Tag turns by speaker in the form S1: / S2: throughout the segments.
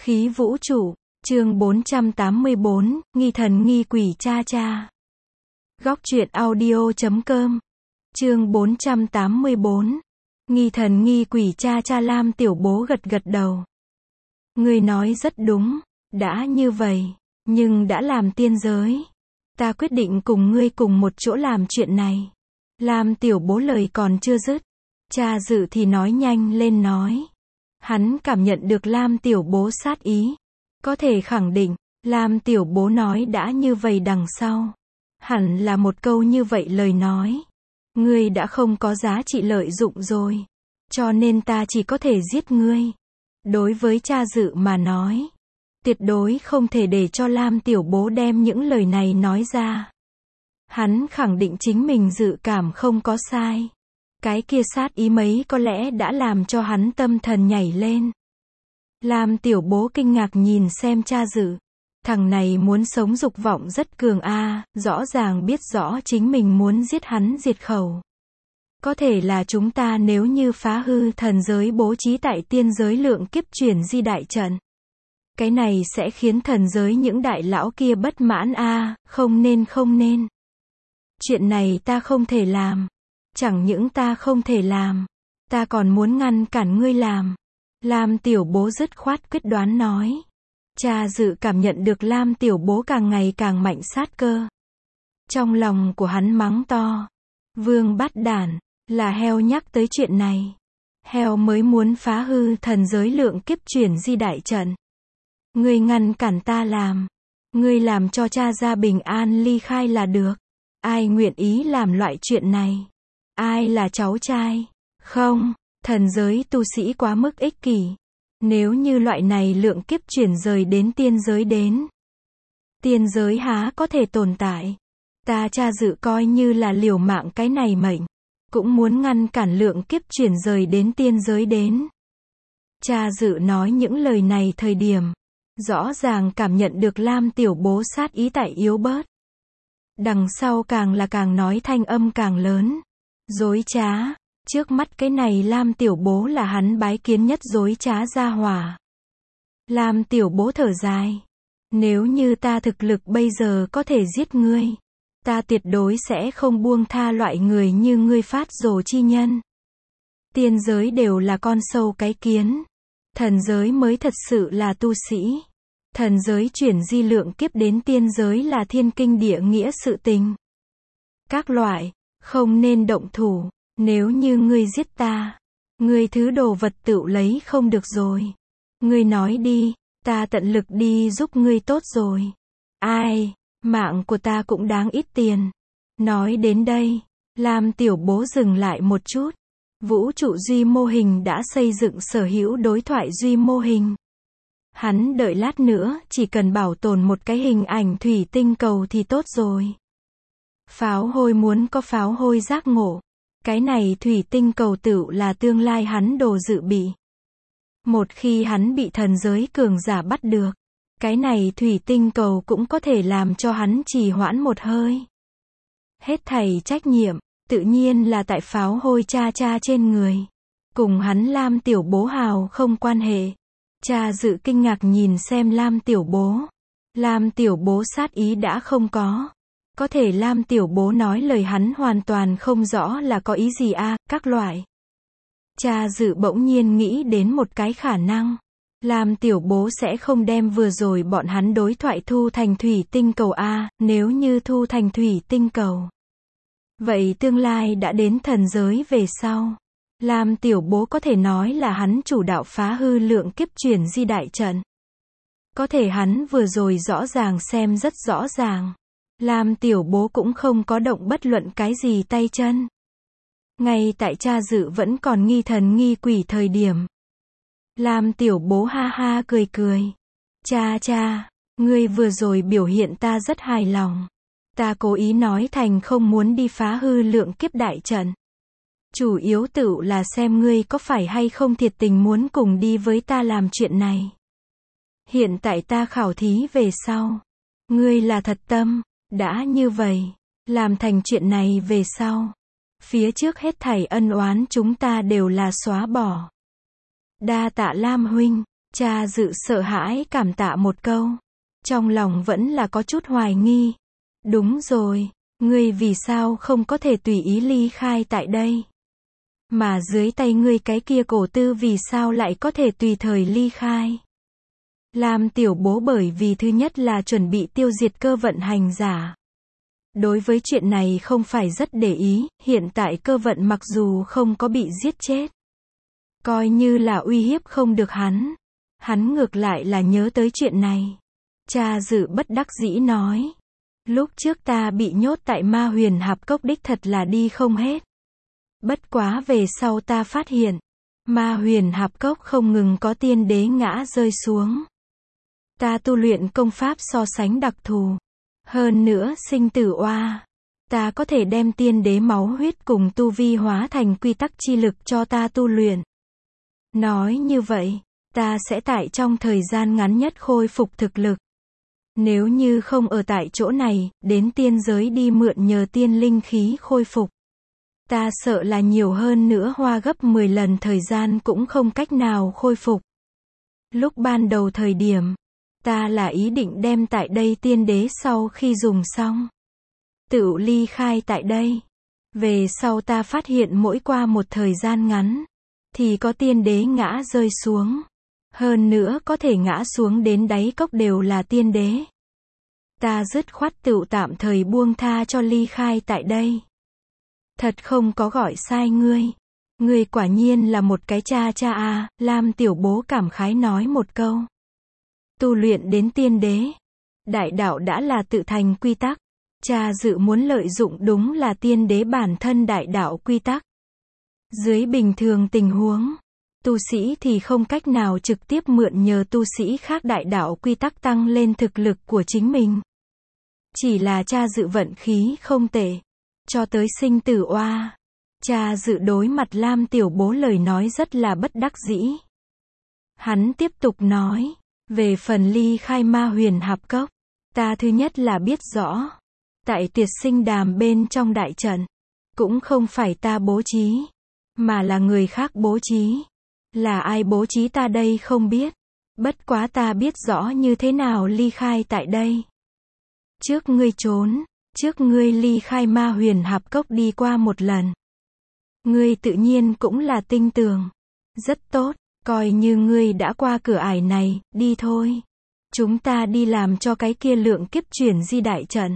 S1: Khí vũ trụ, chương 484, nghi thần nghi quỷ cha cha. Góc truyện audio.com. Chương 484. Nghi thần nghi quỷ cha cha. Lam Tiểu Bố gật gật đầu. Ngươi nói rất đúng, đã như vậy, nhưng đã làm tiên giới, ta quyết định cùng ngươi cùng một chỗ làm chuyện này. Lam Tiểu Bố lời còn chưa dứt, cha Dự thì nói nhanh lên nói. Hắn cảm nhận được Lam Tiểu Bố sát ý. Có thể khẳng định, Lam Tiểu Bố nói đã như vậy đằng sau. Hẳn là một câu như vậy lời nói. Ngươi đã không có giá trị lợi dụng rồi. Cho nên ta chỉ có thể giết ngươi. Đối với cha Dự mà nói, tuyệt đối không thể để cho Lam Tiểu Bố đem những lời này nói ra. Hắn khẳng định chính mình dự cảm không có sai. Cái kia sát ý mấy có lẽ đã làm cho hắn tâm thần nhảy lên. Lam Tiểu Bố kinh ngạc nhìn xem cha Dự. Thằng này muốn sống dục vọng rất cường a, rõ ràng biết rõ chính mình muốn giết hắn diệt khẩu. Có thể là chúng ta nếu như phá hư thần giới bố trí tại tiên giới lượng kiếp chuyển di đại trận. Cái này sẽ khiến thần giới những đại lão kia bất mãn a, không nên. Chuyện này ta không thể làm. Chẳng những ta không thể làm, ta còn muốn ngăn cản ngươi làm. Lam Tiểu Bố dứt khoát quyết đoán nói. Cha Dự cảm nhận được Lam Tiểu Bố càng ngày càng mạnh sát cơ. Trong lòng của hắn mắng to. Vương bát đản, là heo nhắc tới chuyện này. Heo mới muốn phá hư thần giới lượng kiếp chuyển di đại trận. Ngươi ngăn cản ta làm. Ngươi làm cho cha gia bình an ly khai là được. Ai nguyện ý làm loại chuyện này? Ai là cháu trai? Không, thần giới tu sĩ quá mức ích kỷ. Nếu như loại này lượng kiếp chuyển rời đến tiên giới đến. Tiên giới há có thể tồn tại. Ta cha Dự coi như là liều mạng cái này mệnh. Cũng muốn ngăn cản lượng kiếp chuyển rời đến tiên giới đến. Cha Dự nói những lời này thời điểm. Rõ ràng cảm nhận được Lam Tiểu Bố sát ý tại yếu bớt. Đằng sau càng nói thanh âm càng lớn. Dối trá. Trước mắt cái này Lam Tiểu Bố là hắn bái kiến nhất dối trá gia hỏa. Lam Tiểu Bố thở dài. Nếu như ta thực lực bây giờ có thể giết ngươi, ta tuyệt đối sẽ không buông tha loại người như ngươi phát rồ chi nhân. Tiên giới đều là con sâu cái kiến. Thần giới mới thật sự là tu sĩ. Thần giới chuyển di lượng kiếp đến tiên giới là thiên kinh địa nghĩa sự tình. Các loại, không nên động thủ. Nếu như ngươi giết ta, ngươi thứ đồ vật tựu lấy không được rồi. Ngươi nói đi, ta tận lực đi giúp ngươi tốt rồi. Ai, mạng của ta cũng đáng ít tiền. Nói đến đây, Lam Tiểu Bố dừng lại một chút. Vũ trụ duy mô hình đã xây dựng sở hữu đối thoại duy mô hình. Hắn đợi lát nữa, chỉ cần bảo tồn một cái hình ảnh thủy tinh cầu thì tốt rồi. Pháo hôi muốn có pháo hôi giác ngộ. Cái này thủy tinh cầu tựu là tương lai hắn đồ dự bị. Một khi hắn bị thần giới cường giả bắt được, cái này thủy tinh cầu cũng có thể làm cho hắn trì hoãn một hơi. Hết thảy trách nhiệm, tự nhiên là tại pháo hôi cha cha trên người. Cùng hắn Lam Tiểu Bố hào không quan hệ. Cha Dự kinh ngạc nhìn xem Lam Tiểu Bố. Lam Tiểu Bố sát ý đã không có. Có thể Lam Tiểu Bố nói lời hắn hoàn toàn không rõ là có ý gì a, các loại. Cha Dự bỗng nhiên nghĩ đến một cái khả năng. Lam Tiểu Bố sẽ không đem vừa rồi bọn hắn đối thoại thu thành thủy tinh cầu a, nếu như thu thành thủy tinh cầu. Vậy tương lai đã đến thần giới về sau. Lam Tiểu Bố có thể nói là hắn chủ đạo phá hư lượng kiếp chuyển di đại trận. Có thể hắn vừa rồi rõ ràng xem rất rõ ràng. Lam Tiểu Bố cũng không có động bất luận cái gì tay chân. Ngay tại cha Dự vẫn còn nghi thần nghi quỷ thời điểm. Lam Tiểu Bố ha ha cười. Cha, ngươi vừa rồi biểu hiện ta rất hài lòng. Ta cố ý nói thành không muốn đi phá hư lượng kiếp đại trận. Chủ yếu tựu là xem ngươi có phải hay không thiệt tình muốn cùng đi với ta làm chuyện này. Hiện tại ta khảo thí về sau. Ngươi là thật tâm. Đã như vậy, làm thành chuyện này về sau. Phía trước hết thảy ân oán chúng ta đều là xóa bỏ. Đa tạ Lam huynh. Cha Dự sợ hãi cảm tạ một câu. Trong lòng vẫn là có chút hoài nghi. Đúng rồi, ngươi vì sao không có thể tùy ý ly khai tại đây? Mà dưới tay ngươi cái kia cổ tư vì sao lại có thể tùy thời ly khai? Lam Tiểu Bố bởi vì thứ nhất là chuẩn bị tiêu diệt cơ vận hành giả. Đối với chuyện này không phải rất để ý, hiện tại cơ vận mặc dù không có bị giết chết. Coi như là uy hiếp không được hắn. Hắn ngược lại là nhớ tới chuyện này. Cha Dự bất đắc dĩ nói. Lúc trước ta bị nhốt tại Ma Huyền Hạp Cốc đích thật là đi không hết. Bất quá về sau ta phát hiện, Ma Huyền Hạp Cốc không ngừng có tiên đế ngã rơi xuống. Ta tu luyện công pháp so sánh đặc thù. Hơn nữa sinh tử oa. Ta có thể đem tiên đế máu huyết cùng tu vi hóa thành quy tắc chi lực cho ta tu luyện. Nói như vậy, ta sẽ tại trong thời gian ngắn nhất khôi phục thực lực. Nếu như không ở tại chỗ này, đến tiên giới đi mượn nhờ tiên linh khí khôi phục. Ta sợ là nhiều hơn nữa hoa gấp 10 lần thời gian cũng không cách nào khôi phục. Lúc ban đầu thời điểm, ta là ý định đem tại đây tiên đế sau khi dùng xong. Tự ly khai tại đây. Về sau ta phát hiện mỗi qua một thời gian ngắn, thì có tiên đế ngã rơi xuống. Hơn nữa có thể ngã xuống đến đáy cốc đều là tiên đế. Ta dứt khoát tự tạm thời buông tha cho ly khai tại đây. Thật không có gọi sai ngươi. Ngươi quả nhiên là một cái cha à, Lam Tiểu Bố cảm khái nói một câu. Tu luyện đến tiên đế. Đại đạo đã là tự thành quy tắc. Cha Dự muốn lợi dụng đúng là tiên đế bản thân đại đạo quy tắc. Dưới bình thường tình huống, tu sĩ thì không cách nào trực tiếp mượn nhờ tu sĩ khác đại đạo quy tắc tăng lên thực lực của chính mình. Chỉ là cha Dự vận khí không tệ. Cho tới sinh tử oa. Cha Dự đối mặt Lam Tiểu Bố lời nói rất là bất đắc dĩ. Hắn tiếp tục nói. Về phần ly khai Ma Huyền Hạp Cốc. Ta thứ nhất là biết rõ. Tại Tuyệt Sinh Đàm bên trong đại trận. Cũng không phải ta bố trí. Mà là người khác bố trí. Là ai bố trí ta đây không biết. Bất quá ta biết rõ như thế nào ly khai tại đây. Trước ngươi trốn. Trước ngươi ly khai Ma Huyền Hạp Cốc đi qua một lần. Ngươi tự nhiên cũng là tinh tường. Rất tốt, coi như ngươi đã qua cửa ải này, đi thôi. Chúng ta đi làm cho cái kia lượng kiếp chuyển di đại trận.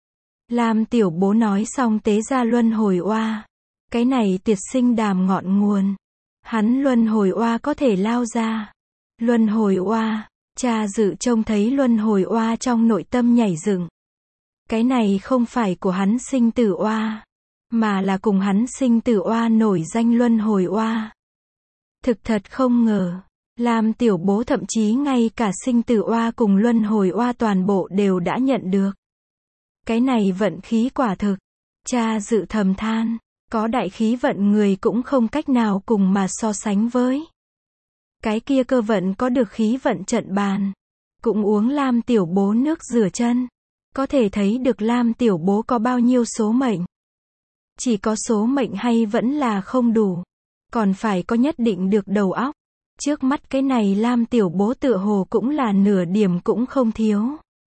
S1: Lam Tiểu Bố nói xong tế ra luân hồi oa. Cái này Tuyệt Sinh Đàm ngọn nguồn. Hắn luân hồi oa có thể lao ra. Luân hồi oa, cha Dự trông thấy luân hồi oa trong nội tâm nhảy dựng. Cái này không phải của hắn sinh tử oa, mà là cùng hắn sinh tử oa nổi danh luân hồi oa. Thực thật không ngờ, Lam Tiểu Bố thậm chí ngay cả sinh tử oa cùng luân hồi oa toàn bộ đều đã nhận được. Cái này vận khí quả thực. Cha Dự thầm than, có đại khí vận người cũng không cách nào cùng mà so sánh với. Cái kia cơ vận có được khí vận trận bàn, cũng uống Lam Tiểu Bố nước rửa chân. Có thể thấy được Lam Tiểu Bố có bao nhiêu số mệnh. Chỉ có số mệnh hay vẫn là không đủ. Còn phải có nhất định được đầu óc. Trước mắt cái này Lam Tiểu Bố tựa hồ cũng là nửa điểm cũng không thiếu.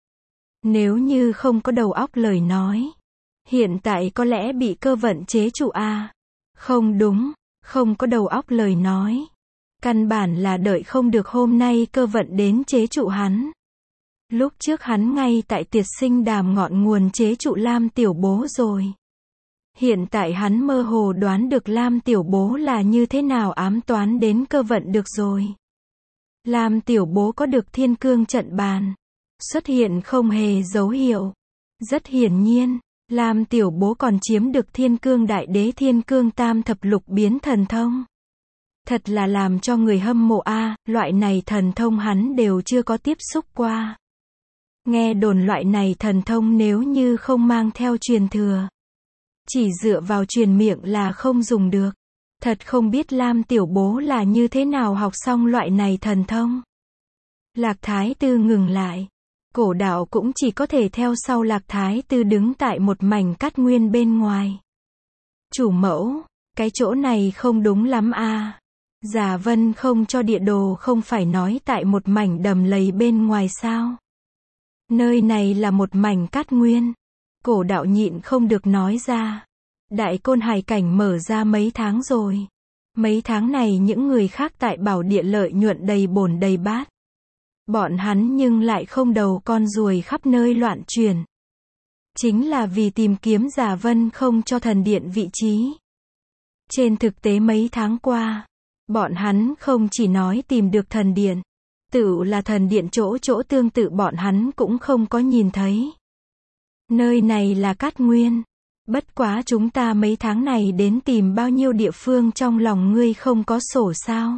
S1: Nếu như không có đầu óc lời nói. Hiện tại có lẽ bị cơ vận chế trụ à. Không đúng, không có đầu óc lời nói. Căn bản là đợi không được hôm nay cơ vận đến chế trụ hắn. Lúc trước hắn ngay tại Tuyệt Sinh Đàm ngọn nguồn chế trụ Lam Tiểu Bố rồi. Hiện tại hắn mơ hồ đoán được Lam Tiểu Bố là như thế nào ám toán đến cơ vận được rồi. Lam Tiểu Bố có được thiên cương trận bàn. Xuất hiện không hề dấu hiệu. Rất hiển nhiên, Lam Tiểu Bố còn chiếm được thiên cương đại đế thiên cương tam thập lục biến thần thông. Thật là làm cho người hâm mộ a, loại này thần thông hắn đều chưa có tiếp xúc qua. Nghe đồn loại này thần thông nếu như không mang theo truyền thừa. Chỉ dựa vào truyền miệng là không dùng được. Thật không biết Lam Tiểu Bố là như thế nào học xong loại này thần thông. Lạc Thái Tư ngừng lại. Cổ đạo cũng chỉ có thể theo sau Lạc Thái Tư đứng tại một mảnh cát nguyên bên ngoài. Chủ mẫu, cái chỗ này không đúng lắm a. Già Vân không cho địa đồ không phải nói tại một mảnh đầm lầy bên ngoài sao? Nơi này là một mảnh cát nguyên. Cổ đạo nhịn không được nói ra. Đại Côn Hải Cảnh mở ra mấy tháng rồi. Mấy tháng này những người khác tại Bảo Địa lợi nhuận đầy bồn đầy bát. Bọn hắn nhưng lại không đầu con ruồi khắp nơi loạn chuyển. Chính là vì tìm kiếm Già Vân không cho thần điện vị trí. Trên thực tế mấy tháng qua, bọn hắn không chỉ nói tìm được thần điện, tự là thần điện chỗ chỗ tương tự bọn hắn cũng không có nhìn thấy. Nơi này là cát nguyên. Bất quá chúng ta mấy tháng này đến tìm bao nhiêu địa phương trong lòng ngươi không có sổ sao?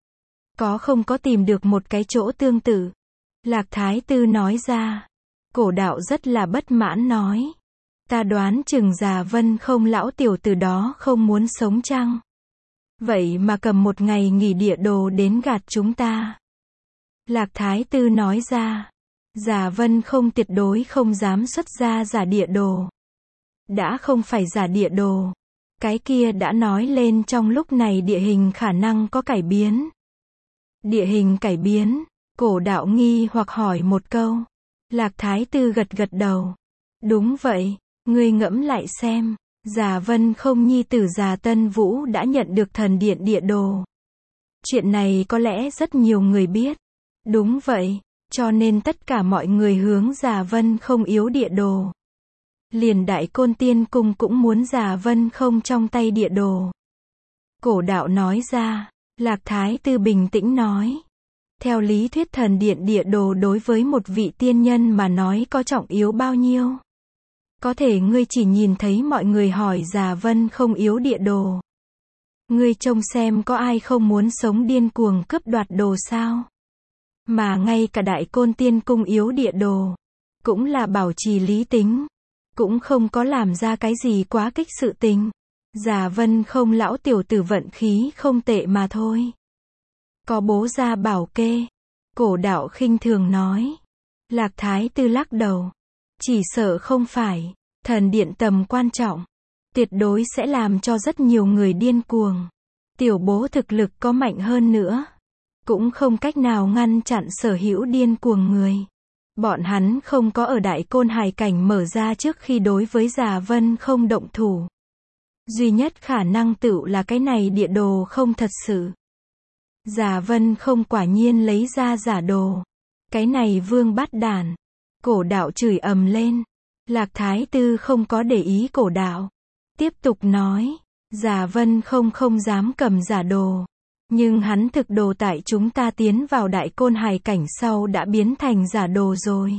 S1: Có không có tìm được một cái chỗ tương tự? Lạc Thái Tư nói ra. Cổ đạo rất là bất mãn nói. Ta đoán chừng Già Vân không lão tiểu tử đó không muốn sống chăng? Vậy mà cầm một ngày nghỉ địa đồ đến gạt chúng ta. Lạc Thái Tư nói ra. Già Vân không tuyệt đối không dám xuất ra giả địa đồ. Đã không phải giả địa đồ. Cái kia đã nói lên trong lúc này địa hình khả năng có cải biến. Địa hình cải biến. Cổ đạo nghi hoặc hỏi một câu. Lạc Thái Tư gật gật đầu. Đúng vậy, ngươi ngẫm lại xem. Già Vân không nhi tử Già Tân Vũ đã nhận được thần điện địa đồ. Chuyện này có lẽ rất nhiều người biết. Đúng vậy, cho nên tất cả mọi người hướng Già Vân không yếu địa đồ. Liền Đại Côn Tiên Cung cũng muốn Già Vân không trong tay địa đồ. Cổ đạo nói ra. Lạc Thái Tư bình tĩnh nói. Theo lý thuyết thần điện địa đồ đối với một vị tiên nhân mà nói có trọng yếu bao nhiêu? Có thể ngươi chỉ nhìn thấy mọi người hỏi Già Vân không yếu địa đồ. Ngươi trông xem có ai không muốn sống điên cuồng cướp đoạt đồ sao? Mà ngay cả Đại Côn Tiên Cung yếu địa đồ. Cũng là bảo trì lý tính. Cũng không có làm ra cái gì quá kích sự tình. Già Vân không lão tiểu tử vận khí không tệ mà thôi. Có bố gia bảo kê. Cổ đạo khinh thường nói. Lạc Thái Tư lắc đầu. Chỉ sợ không phải. Thần điện tầm quan trọng. Tuyệt đối sẽ làm cho rất nhiều người điên cuồng. Tiểu bố thực lực có mạnh hơn nữa. Cũng không cách nào ngăn chặn sở hữu điên cuồng người. Bọn hắn không có ở Đại Côn Hải Cảnh mở ra trước khi đối với Già Vân không động thủ. Duy nhất khả năng tựu là cái này địa đồ không thật sự. Già Vân không quả nhiên lấy ra giả đồ. Cái này vương bát đản. Cổ đạo chửi ầm lên. Lạc Thái Tư không có để ý cổ đạo. Tiếp tục nói. Già Vân không dám cầm giả đồ. Nhưng hắn thực đồ tại chúng ta tiến vào Đại Côn Hải Cảnh sau đã biến thành giả đồ rồi.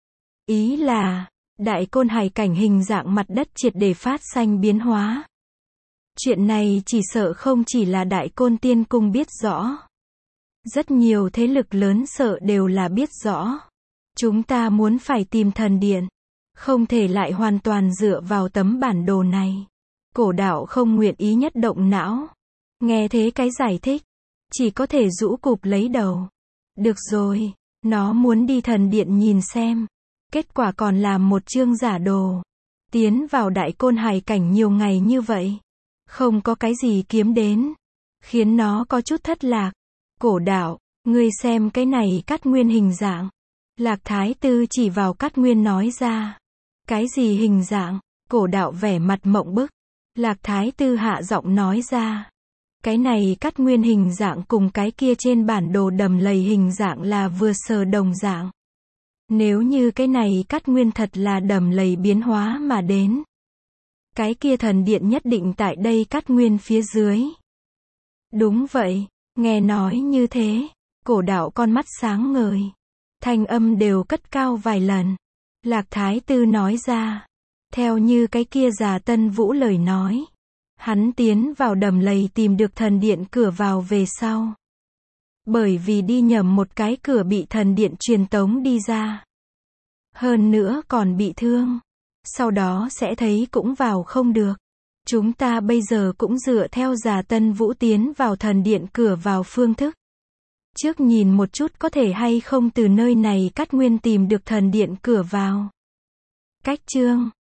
S1: Ý là, Đại Côn Hải Cảnh hình dạng mặt đất triệt để phát sinh biến hóa. Chuyện này chỉ sợ không chỉ là Đại Côn Tiên Cung biết rõ. Rất nhiều thế lực lớn sợ đều là biết rõ. Chúng ta muốn phải tìm thần điện. Không thể lại hoàn toàn dựa vào tấm bản đồ này. Cổ đạo không nguyện ý nhất động não. Nghe thế cái giải thích. Chỉ có thể rũ cụp lấy đầu. Được rồi. Nó muốn đi thần điện nhìn xem. Kết quả còn làm một chương giả đồ. Tiến vào Đại Côn Hải Cảnh nhiều ngày như vậy. Không có cái gì kiếm đến. Khiến nó có chút thất lạc. Cổ đạo, ngươi xem cái này cát nguyên hình dạng. Lạc Thái Tư chỉ vào cát nguyên nói ra. Cái gì hình dạng? Cổ đạo vẻ mặt mộng bức. Lạc Thái Tư hạ giọng nói ra. Cái này cát nguyên hình dạng cùng cái kia trên bản đồ đầm lầy hình dạng là vừa sờ đồng dạng. Nếu như cái này cát nguyên thật là đầm lầy biến hóa mà đến. Cái kia thần điện nhất định tại đây cát nguyên phía dưới. Đúng vậy, nghe nói như thế. Cổ đạo con mắt sáng ngời. Thanh âm đều cất cao vài lần. Lạc Thái Tư nói ra. Theo như cái kia Già Tân Vũ lời nói. Hắn tiến vào đầm lầy tìm được thần điện cửa vào về sau. Bởi vì đi nhầm một cái cửa bị thần điện truyền tống đi ra. Hơn nữa còn bị thương. Sau đó sẽ thấy cũng vào không được. Chúng ta bây giờ cũng dựa theo Già Tân Vũ tiến vào thần điện cửa vào phương thức. Trước nhìn một chút có thể hay không từ nơi này cát nguyên tìm được thần điện cửa vào. Cách chương